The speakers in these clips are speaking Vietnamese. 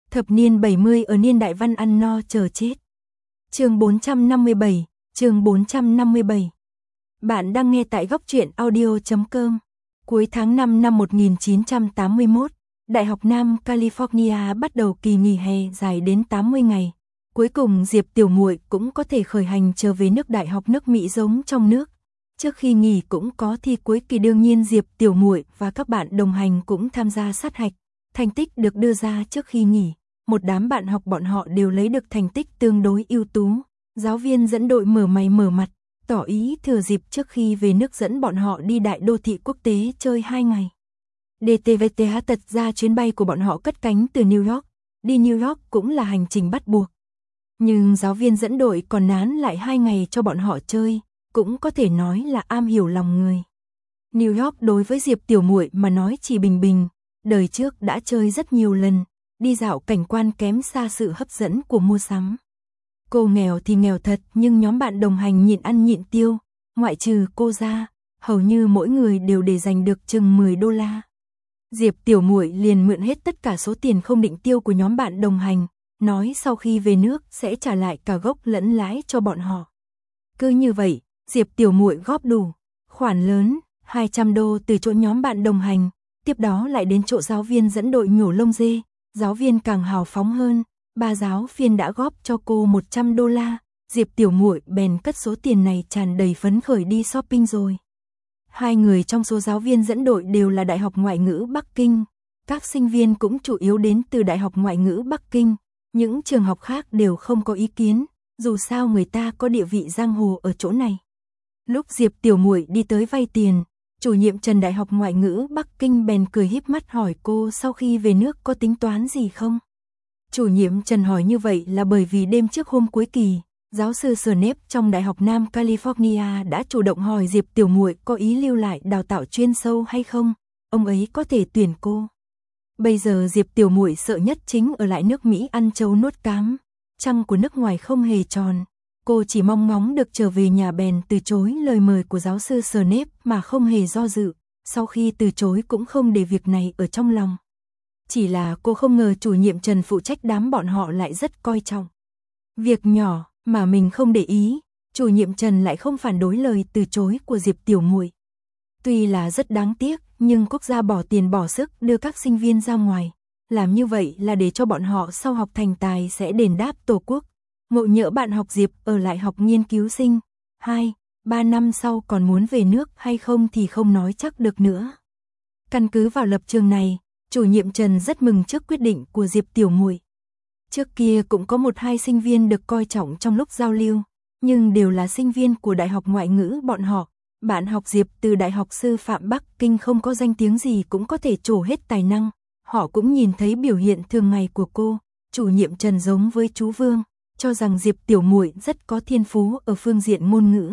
Thập niên 70 ở niên đại văn ăn no chờ chết. Chương 457, chương 457. Bạn đang nghe tại góc truyện audio.com. Cuối tháng 5 năm 1981, Đại học Nam California bắt đầu kỳ nghỉ hè dài đến 80 ngày. Cuối cùng Diệp Tiểu Muội cũng có thể khởi hành trở về nước đại học nước Mỹ giống trong nước. Trước khi nghỉ cũng có thi cuối kỳ, đương nhiên Diệp Tiểu Muội và các bạn đồng hành cũng tham gia sát hạch. Thành tích được đưa ra trước khi nghỉ, một đám bạn học bọn họ đều lấy được thành tích tương đối ưu tú. Giáo viên dẫn đội mở mày mở mặt, tỏ ý thừa dịp trước khi về nước dẫn bọn họ đi đại đô thị quốc tế chơi 2 ngày. DTVTH tật ra chuyến bay của bọn họ cất cánh từ New York. Đi New York cũng là hành trình bắt buộc. Nhưng giáo viên dẫn đội còn nán lại 2 ngày cho bọn họ chơi, cũng có thể nói là am hiểu lòng người. New York đối với Diệp Tiểu Muội mà nói chỉ bình bình, đời trước đã chơi rất nhiều lần, đi dạo cảnh quan kém xa sự hấp dẫn của mua sắm. Cô nghèo thì nghèo thật, nhưng nhóm bạn đồng hành nhịn ăn nhịn tiêu, ngoại trừ cô ra, hầu như mỗi người đều để dành được chừng 10 đô la. Diệp Tiểu Muội liền mượn hết tất cả số tiền không định tiêu của nhóm bạn đồng hành, nói sau khi về nước sẽ trả lại cả gốc lẫn lãi cho bọn họ. Cứ như vậy, Diệp Tiểu Muội góp đủ khoản lớn, 200 đô từ chỗ nhóm bạn đồng hành, tiếp đó lại đến chỗ giáo viên dẫn đội nhổ lông dê, giáo viên càng hào phóng hơn, 3 giáo viên đã góp cho cô 100 đô la, Diệp Tiểu Muội bèn cất số tiền này tràn đầy phấn khởi đi shopping rồi. 2 người trong số giáo viên dẫn đội đều là Đại học Ngoại ngữ Bắc Kinh, các sinh viên cũng chủ yếu đến từ Đại học Ngoại ngữ Bắc Kinh, những trường học khác đều không có ý kiến, dù sao người ta có địa vị giang hồ ở chỗ này. Lúc Diệp Tiểu Muội đi tới vay tiền, chủ nhiệm Trần Đại học Ngoại ngữ Bắc Kinh bèn cười híp mắt hỏi cô sau khi về nước có tính toán gì không. Chủ nhiệm Trần hỏi như vậy là bởi vì đêm trước hôm cuối kỳ, giáo sư Snape trong Đại học Nam California đã chủ động hỏi Diệp Tiểu Muội có ý lưu lại đào tạo chuyên sâu hay không, ông ấy có thể tuyển cô. Bây giờ Diệp Tiểu Muội sợ nhất chính ở lại nước Mỹ ăn trâu nuốt cám, trăng của nước ngoài không hề tròn. Cô chỉ mong ngóng được trở về nhà bèn từ chối lời mời của giáo sư Snape mà không hề do dự, sau khi từ chối cũng không để việc này ở trong lòng. Chỉ là cô không ngờ chủ nhiệm Trần phụ trách đám bọn họ lại rất coi trọng. Việc nhỏ mà mình không để ý, chủ nhiệm Trần lại không phản đối lời từ chối của Diệp Tiểu Muội. Tuy là rất đáng tiếc, nhưng quốc gia bỏ tiền bỏ sức đưa các sinh viên ra ngoài, làm như vậy là để cho bọn họ sau học thành tài sẽ đền đáp Tổ quốc. Ngộ nhỡ bạn học Diệp ở lại học nghiên cứu sinh, 2, 3 năm sau còn muốn về nước hay không thì không nói chắc được nữa. Căn cứ vào lập trường này, chủ nhiệm Trần rất mừng trước quyết định của Diệp Tiểu Muội. Trước kia cũng có 1-2 sinh viên được coi trọng trong lúc giao lưu, nhưng đều là sinh viên của Đại học Ngoại ngữ bọn họ. Bạn học Diệp từ Đại học Sư phạm Bắc Kinh không có danh tiếng gì cũng có thể trổ hết tài năng. Họ cũng nhìn thấy biểu hiện thường ngày của cô, chủ nhiệm Trần giống với chú Vương, cho rằng Diệp Tiểu Muội rất có thiên phú ở phương diện ngôn ngữ.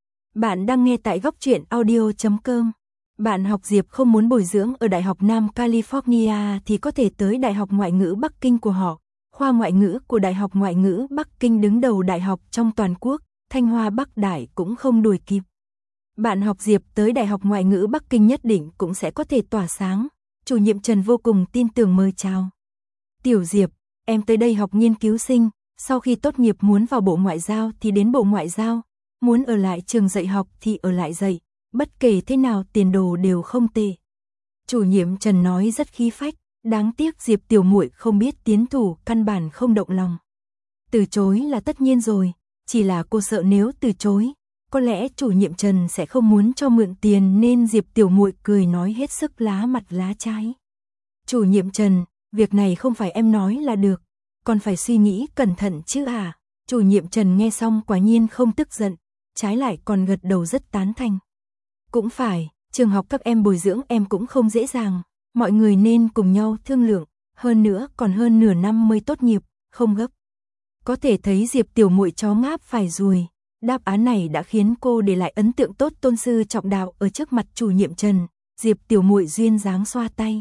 Bạn đang nghe tại góc truyện audio.com. Bạn học Diệp không muốn bồi dưỡng ở Đại học Nam California thì có thể tới Đại học Ngoại ngữ Bắc Kinh của họ. Khoa ngoại ngữ của Đại học Ngoại ngữ Bắc Kinh đứng đầu đại học trong toàn quốc, Thanh Hoa Bắc Đại cũng không đuổi kịp. Bạn học Diệp tới Đại học Ngoại ngữ Bắc Kinh nhất định cũng sẽ có thể tỏa sáng. Chủ nhiệm Trần vô cùng tin tưởng mời chào. Tiểu Diệp, em tới đây học nghiên cứu sinh, sau khi tốt nghiệp muốn vào Bộ Ngoại giao thì đến Bộ Ngoại giao, muốn ở lại trường dạy học thì ở lại dạy, bất kể thế nào tiền đồ đều không tệ. Chủ nhiệm Trần nói rất khí phách, đáng tiếc Diệp Tiểu Muội không biết tiến thủ, căn bản không động lòng. Từ chối là tất nhiên rồi, chỉ là cô sợ nếu từ chối, có lẽ chủ nhiệm Trần sẽ không muốn cho mượn tiền nên Diệp Tiểu Muội cười nói hết sức lá mặt lá trái. Chủ nhiệm Trần, việc này không phải em nói là được, còn phải suy nghĩ cẩn thận chứ à. Chủ nhiệm Trần nghe xong quả nhiên không tức giận, trái lại còn gật đầu rất tán thành. Cũng phải, trường học các em bồi dưỡng em cũng không dễ dàng, mọi người nên cùng nhau thương lượng, hơn nữa còn hơn nửa năm mới tốt nghiệp, không gấp. Có thể thấy Diệp Tiểu Muội chó ngáp phải ruồi. Đáp án này đã khiến cô để lại ấn tượng tốt. Tôn sư trọng đạo ở trước mặt chủ nhiệm Trần, Diệp Tiểu Muội duyên dáng xoa tay.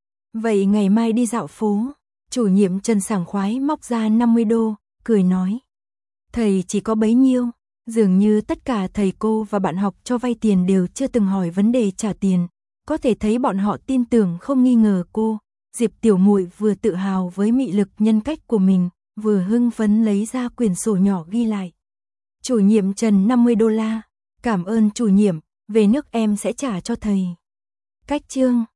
Vậy ngày mai đi dạo phố. Chủ nhiệm Trần sảng khoái móc ra 50 đô, cười nói. Thầy chỉ có bấy nhiêu, dường như tất cả thầy cô và bạn học cho vay tiền đều chưa từng hỏi vấn đề trả tiền. Có thể thấy bọn họ tin tưởng không nghi ngờ cô. Diệp Tiểu Muội vừa tự hào với mị lực nhân cách của mình, vừa hưng phấn lấy ra quyển sổ nhỏ ghi lại. Chủ nhiệm Trần $50, cảm ơn chủ nhiệm, về nước em sẽ trả cho thầy. Cách chương